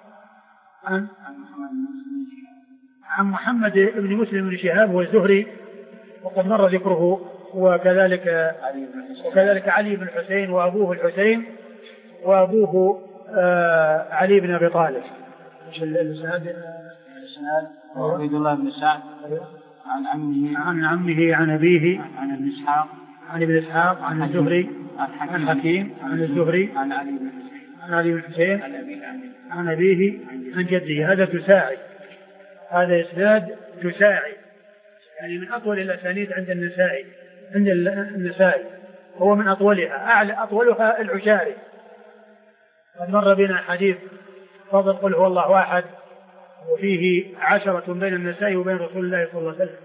عن محمد بن مسلم بن شهاب هو الزهري، وقد مر ذكره، وكذلك علي بن الحسين وأبوه الحسين وأبوه علي بن أبي طالب. الإسناد عبيد الله بن سعد عن عمه عن أبيه عن ابن إسحاق عن الزهري عن حكيم عن الزهري عن علي بن الحسين عن أبيه عن جده. هذا تساعي، هذا إسناد تساعي، يعني من أطول الأسانيد عند النسائي، هو من أطولها، أطولها العشاري. قد مر بنا حديث فضل قل هو الله واحد، وفيه 10 بين النسائي وبين رسول الله صلى الله عليه وسلم.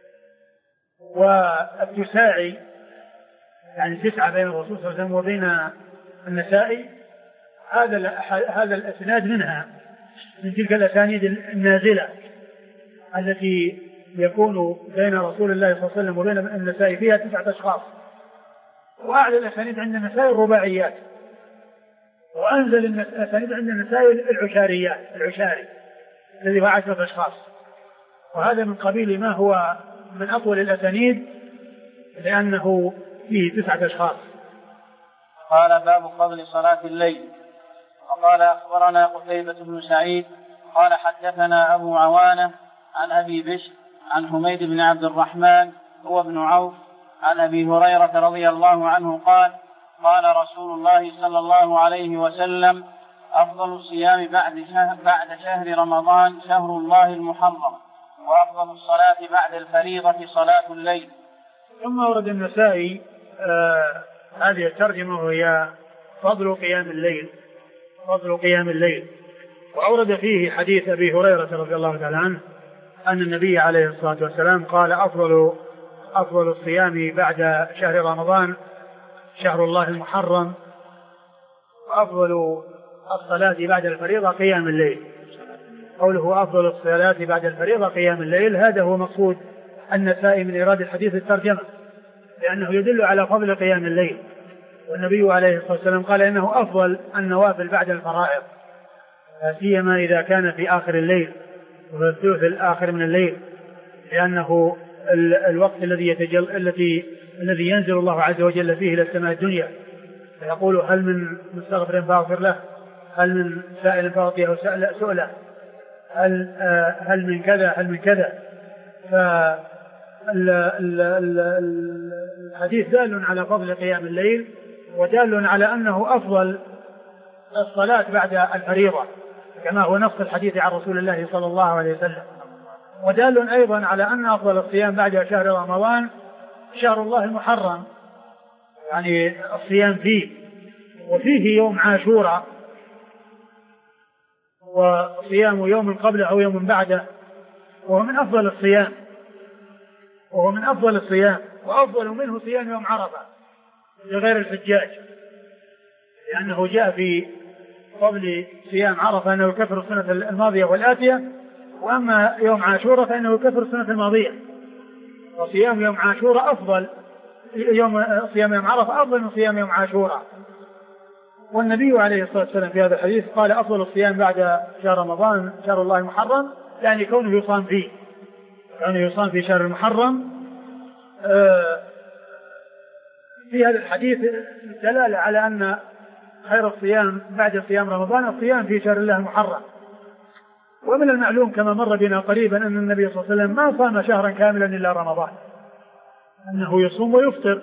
والتساعي يعني 9 بين الرسول صلى الله عليه وسلم وبين النسائي. هذا الأسناد منها، من تلك الأسانيد النازلة التي يكون بين رسول الله صلى الله عليه وسلم وبين النسائي فيها 9 أشخاص. وأعلى الأسانيد عند النسائي الرباعيات، وأنزل الأسانيد عند النسائي العشاري الذي هو 10 أشخاص. وهذا من قبيل ما هو من أطول الأسانيد لأنه فيه 9 أشخاص. قال: باب فضل صلاة الليل. وقال: أخبرنا قتيبة بن سعيد قال: حدثنا أبو عوانة عن أبي بشر عن حميد بن عبد الرحمن هو ابن عوف عن أبي هريرة رضي الله عنه قال: قال رسول الله صلى الله عليه وسلم: أفضل الصيام بعد شهر رمضان شهر الله المحرم، وأفضل الصلاة بعد الفريضة صلاة الليل. ثم ورد النسائي هذه الترجمة، وهي فضل قيام الليل. وأورد فيه حديث أبي هريرة رضي الله تعالى عنه أن النبي عليه الصلاة والسلام قال: أفضل الصيام بعد شهر رمضان شهر الله المحرم، وأفضل الصلاة بعد الفريضة قيام الليل. قوله أفضل الصلاة بعد الفريضة قيام الليل، هذا هو مقصود النسائي من إيراد الحديث الترجمة، لأنه يدل على فضل قيام الليل. والنبي عليه الصلاة والسلام قال إنه أفضل النوافل بعد الفرائض، سيما إذا كان في آخر الليل وفي الثلث الآخر من الليل، لأنه الوقت الذي ينزل الله عز وجل فيه إلى السماء الدنيا، فيقول: هل من مستغفر فاغفر له، هل من سائل فاعطيه سؤله، هل من كذا. فالحديث دال على فضل قيام الليل، ودال على أنه أفضل الصلاة بعد الفريضة كما هو نص الحديث عن رسول الله صلى الله عليه وسلم، ودال أيضا على أن أفضل الصيام بعد شهر رمضان شهر الله المحرم، يعني الصيام فيه. وفيه يوم عاشوراء، وصيام يوم قبله أو يوم بعده، وهو من أفضل الصيام، وأفضل منه صيام يوم عرفة لغير الحجاج، لأنه جاء في قبل صيام عرفة أنه يكفر السنة الماضية والآتية، وأما يوم عاشوراء فإنه يكفر السنة الماضية. وصيام يوم عاشوراء أفضل، صيام يوم عرفة أفضل من صيام يوم عاشوراء. والنبي عليه الصلاة والسلام في هذا الحديث قال أفضل الصيام بعد شهر رمضان شهر الله المحرم، يعني كونه يصام فيه، في شهر المحرم. في هذا الحديث دلالة على أن خير الصيام بعد صيام رمضان الصيام في شهر الله المحرم. ومن المعلوم كما مر بنا قريبا أن النبي صلى الله عليه وسلم ما صام شهرا كاملا إلا رمضان، أنه يصوم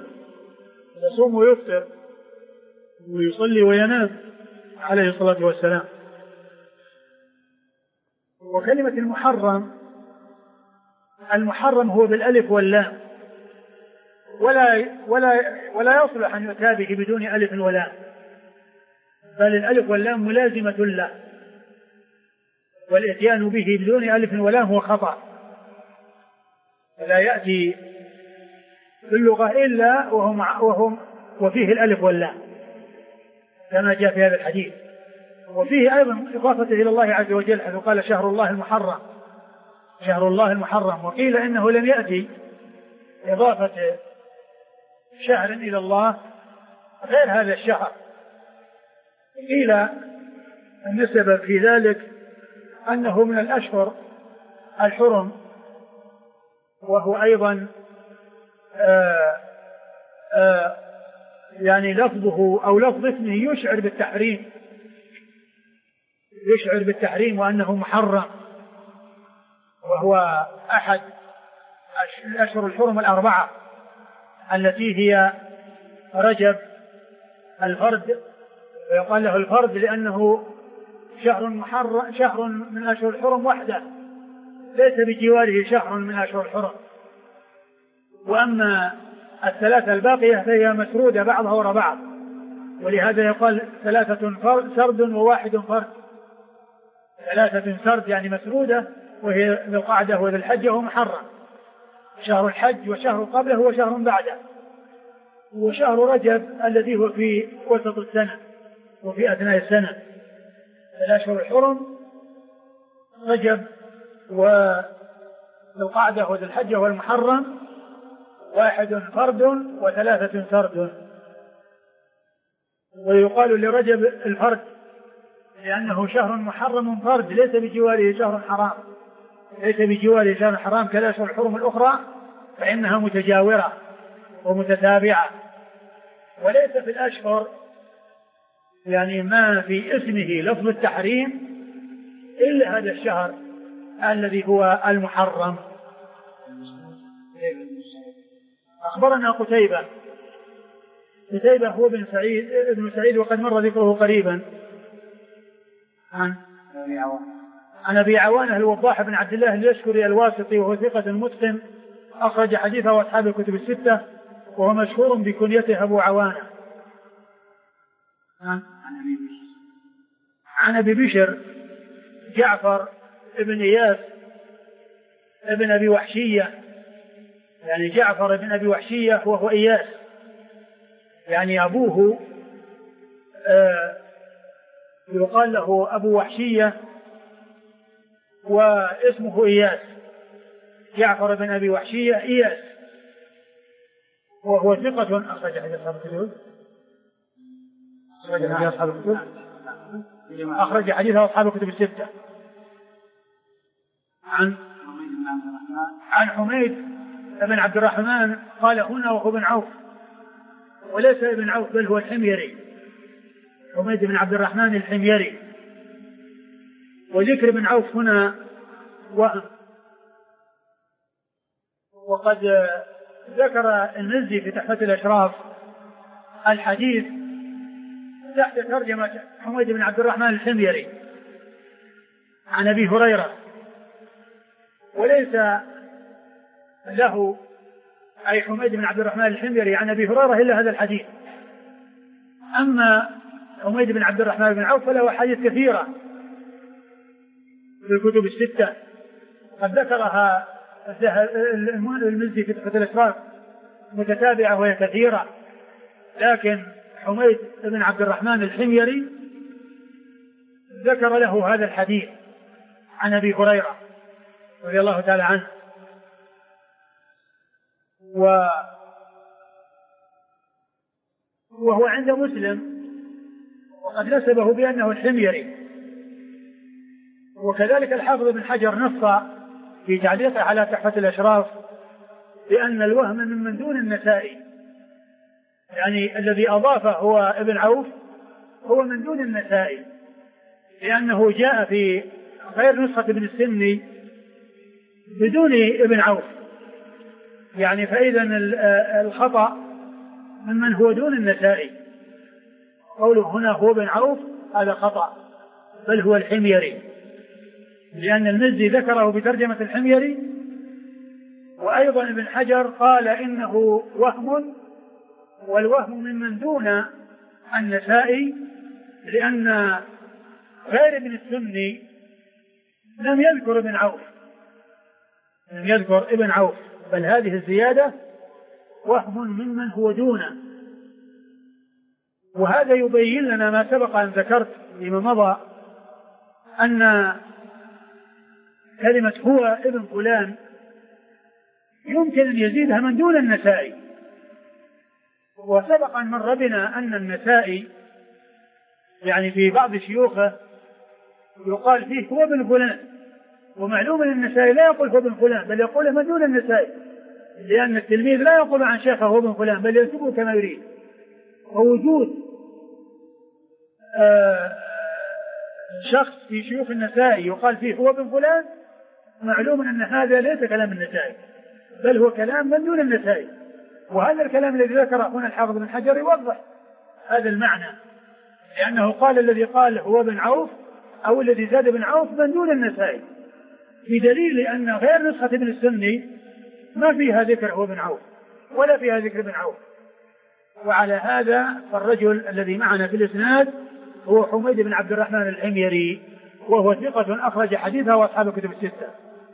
ويفطر ويصلي وينام عليه الصلاة والسلام. وكلمة المحرم هو بالألف واللام، ولا يصلح أن يؤتى به بدون ألف ولام، بل الألف واللام ملازمة له، والإتيان به بدون ألف ولام هو خطأ، فلا يأتي في اللغة إلا وفيه الألف واللام كما جاء في هذا الحديث. وفيه أيضا إضافته إلى الله عز وجل، حيث قال شهر الله المحرم. وقيل إنه لم يأتي إضافة شهر إلى الله غير هذا الشهر. قيل أن السبب في ذلك أنه من الأشهر الحرم، وهو أيضا يعني لفظه أو لفظ اسمه يشعر بالتحريم وأنه محرم، وهو أحد الأشهر الحرم الأربعة التي هي رجب الفرد، ويقال له الفرد لأنه شهر من أشهر الحرم وحده، ليس بجواره شهر من أشهر الحرم. وأما الثلاثة الباقية فهي مسرودة بعضها وراء بعض، ولهذا يقال 3 سرد وواحد فرد. 3 سرد يعني مسرودة، وهي ذو القعدة وذو الحجة وهو محرم، شهر الحج وشهر قبله وشهر بعده، وشهر رجب الذي هو في وسط السنة وفي أثناء السنة. الأشهر الحرم رجب وذو القعدة وذو الحجة والمحرم، 1 فرد و3 سرد. ويقال لرجب الفرد لأنه شهر محرم فرد، ليس بجواره شهر حرام كالأشهر الحرم الأخرى، فإنها متجاورة ومتتابعة. وليس في الأشهر يعني ما في اسمه لفظ التحريم إلا هذا الشهر الذي هو المحرم. أخبرنا قتيبة هو ابن سعيد وقد مر ذكره قريبا، عن أبي عوانة الوضاح بن عبد الله اليشكري الواسطي، وهو ثقة متقن أخرج حديثه أصحاب الكتب الستة، وهو مشهور بكنيته أبو عوانة. عن أبي بشر جعفر ابن إياس ابن أبي وحشية، يعني جعفر ابن أبي وحشية وهو إياس، يعني أبوه يقال له أبو وحشية واسمه إياس. جعفر بن أبي وحشية إياس، وهو ثقة أخرج حديث أصحاب الكتب، أخرج حديثه أصحاب الكتب الستة. عن حميد بن عبد الرحمن قال هنا وهو بن عوف، وليس ابن عوف بل هو الحميري، حميد بن عبد الرحمن الحميري. وذكر ابن عوف هنا وهم، وقد ذكر المزي في تحفة الأشراف الحديث تحت ترجمة حميد بن عبد الرحمن الحميري عن أبي هريرة، وليس له أي حميد بن عبد الرحمن الحميري عن أبي هريرة إلا هذا الحديث أما حميد بن عبد الرحمن بن عوف فله أحاديث كثيرة في الكتب الستة، قد ذكرها المزي في تحفة الأشراف متتابعة وهي كثيرة، لكن حميد بن عبد الرحمن الحميري ذكر له هذا الحديث عن أبي هريرة رضي الله تعالى عنه، وهو عند مسلم وقد نسبه بأنه الحميري. وكذلك الحافظ بن حجر نص في تعليقه على تحفة الأشراف بأن الوهم من دون النسائي، يعني الذي أضافه هو ابن عوف هو من دون النسائي، لأنه جاء في غير نسخة ابن السني بدون ابن عوف، يعني فإذا الخطأ ممن هو دون النسائي. قوله هنا هو ابن عوف هذا خطأ، بل هو الحميري، لأن المزي ذكره بترجمة الحميري، وأيضا ابن حجر قال إنه وهم، والوهم ممن دون النسائي، لأن غير ابن السني لم يذكر ابن عوف، بل هذه الزيادة وهم ممن هو دونه. وهذا يبين لنا ما سبق أن ذكرت فيما مضى، أن كلمة هو ابن فلان يمكن أن يزيدها من دون النسائي. وسبق أن مر بنا أن النسائي يعني في بعض شيوخه يقال فيه هو ابن فلان، ومعلوم أن النسائي لا يقول هو ابن فلان بل يقول من دون النسائي، لأن التلميذ لا يقول عن شيخه هو ابن فلان بل يكتبه كما يريد. ووجود شخص في شيوخ النسائي يقال فيه هو ابن فلان معلوم أن هذا ليس كلام النسائي بل هو كلام من دون النسائي. وهذا الكلام الذي ذكره هنا الحافظ بن حجر يوضح هذا المعنى، لأنه قال الذي قال هو ابن عوف أو الذي زاد ابن عوف من دون النسائي، بدليل أن غير نسخة ابن السني ما فيها ذكر هو ابن عوف ولا فيها ذكر ابن عوف. وعلى هذا فالرجل الذي معنا في الإسناد هو حميد بن عبد الرحمن الحميري، وهو ثقة أخرج حديثه وأصحاب الكتب الستة.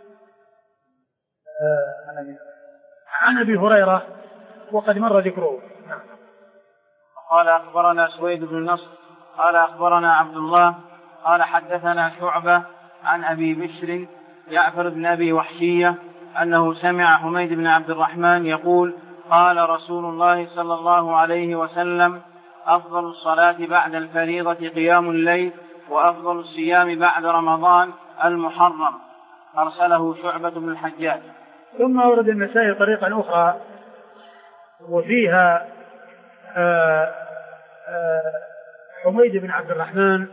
عن أبي هريرة وقد مر ذكره. قال أخبرنا سويد بن نصر قال أخبرنا عبد الله قال حدثنا شعبة عن أبي بشر جعفر بن أبي وحشية أنه سمع حميد بن عبد الرحمن يقول قال رسول الله صلى الله عليه وسلم أفضل الصلاة بعد الفريضة قيام الليل، وأفضل الصيام بعد رمضان المحرم. أرسله شعبة بن الحجاج. ثم ورد النسائي طريقا أخرى وفيها حميد بن عبد الرحمن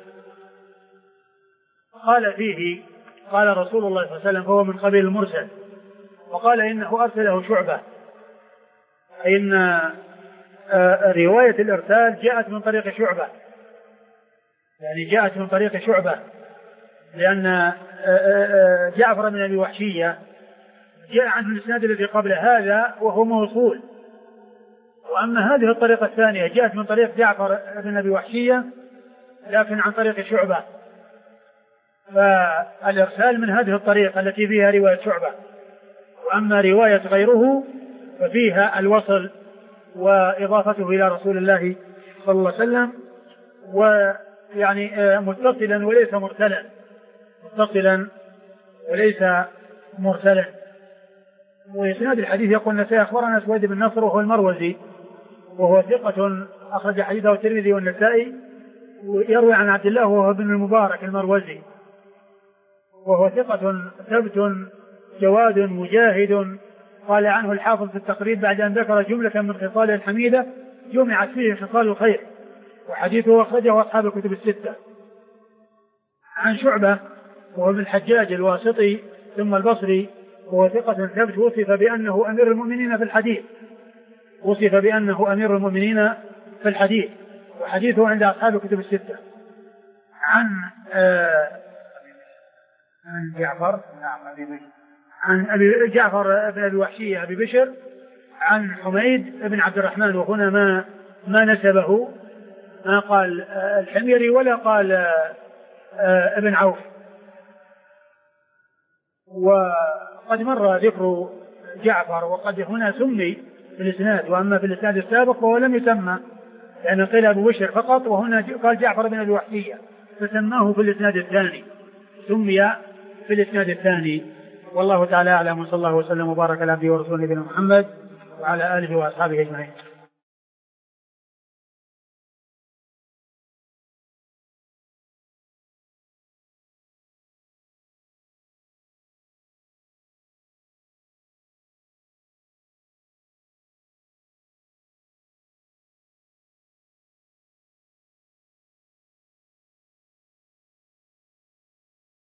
قال فيه قال رسول الله صلى الله عليه وسلم فهو من قبيل المرسل، وقال إنه أرسله شعبة، أي إن رواية الإرسال جاءت من طريق شعبة، يعني جاءت من طريق شعبة، لأن جعفر بن أبي وحشية جاء عنه الإسناد الذي قبل هذا وهو موصول، وأما هذه الطريقة الثانية جاءت من طريق جعفر بن أبي وحشية لكن عن طريق شعبة، فالإرسال من هذه الطريقة التي فيها رواية شعبة. وأما رواية غيره ففيها الوصل وإضافته إلى رسول الله صلى الله عليه وسلم، ويعني متصلا وليس مرسلا، متصلا وليس مرسلا. وإسناد الحديث يقول النسائي أخبرنا سويد بن نصر وهو المروزي، وهو ثقة أخرج حديثه الترمذي والنسائي، ويروي عن عبد الله وهو ابن المبارك المروزي، وهو ثقة ثبت جواد مجاهد. قال عنه الحافظ في التقريب بعد أن ذكر جملة من خصاله الحميدة جمعت فيه خصال الخير، وحديثه أخرجه أصحاب الكتب الستة. عن شعبة وهو ابن الحجاج الواسطي ثم البصري، وهو ثقة ثبت وصف بأنه أمير المؤمنين في الحديث، وصف بأنه أمير المؤمنين في الحديث، وحديثه عند أصحاب الكتب الستة. عن جعفر عن أبي جعفر بن أبي وحشية أبي بشر عن حميد بن عبد الرحمن، وهنا ما نسبه ما قال الحميري ولا قال ابن عوف. وقد مر ذكر جعفر وقد هنا سمي في الإسناد، وأما في الإسناد السابق فهو لم يسمى لأن قيل أبو بشر فقط، وهنا قال جعفر بن أبي وحشية فسماه في الإسناد الثاني، سمي في الإسناد الثاني. والله تعالى أعلم، وصلى الله وسلم وبارك على عبده ورسوله نبينا محمد وعلى آله وأصحابه أجمعين.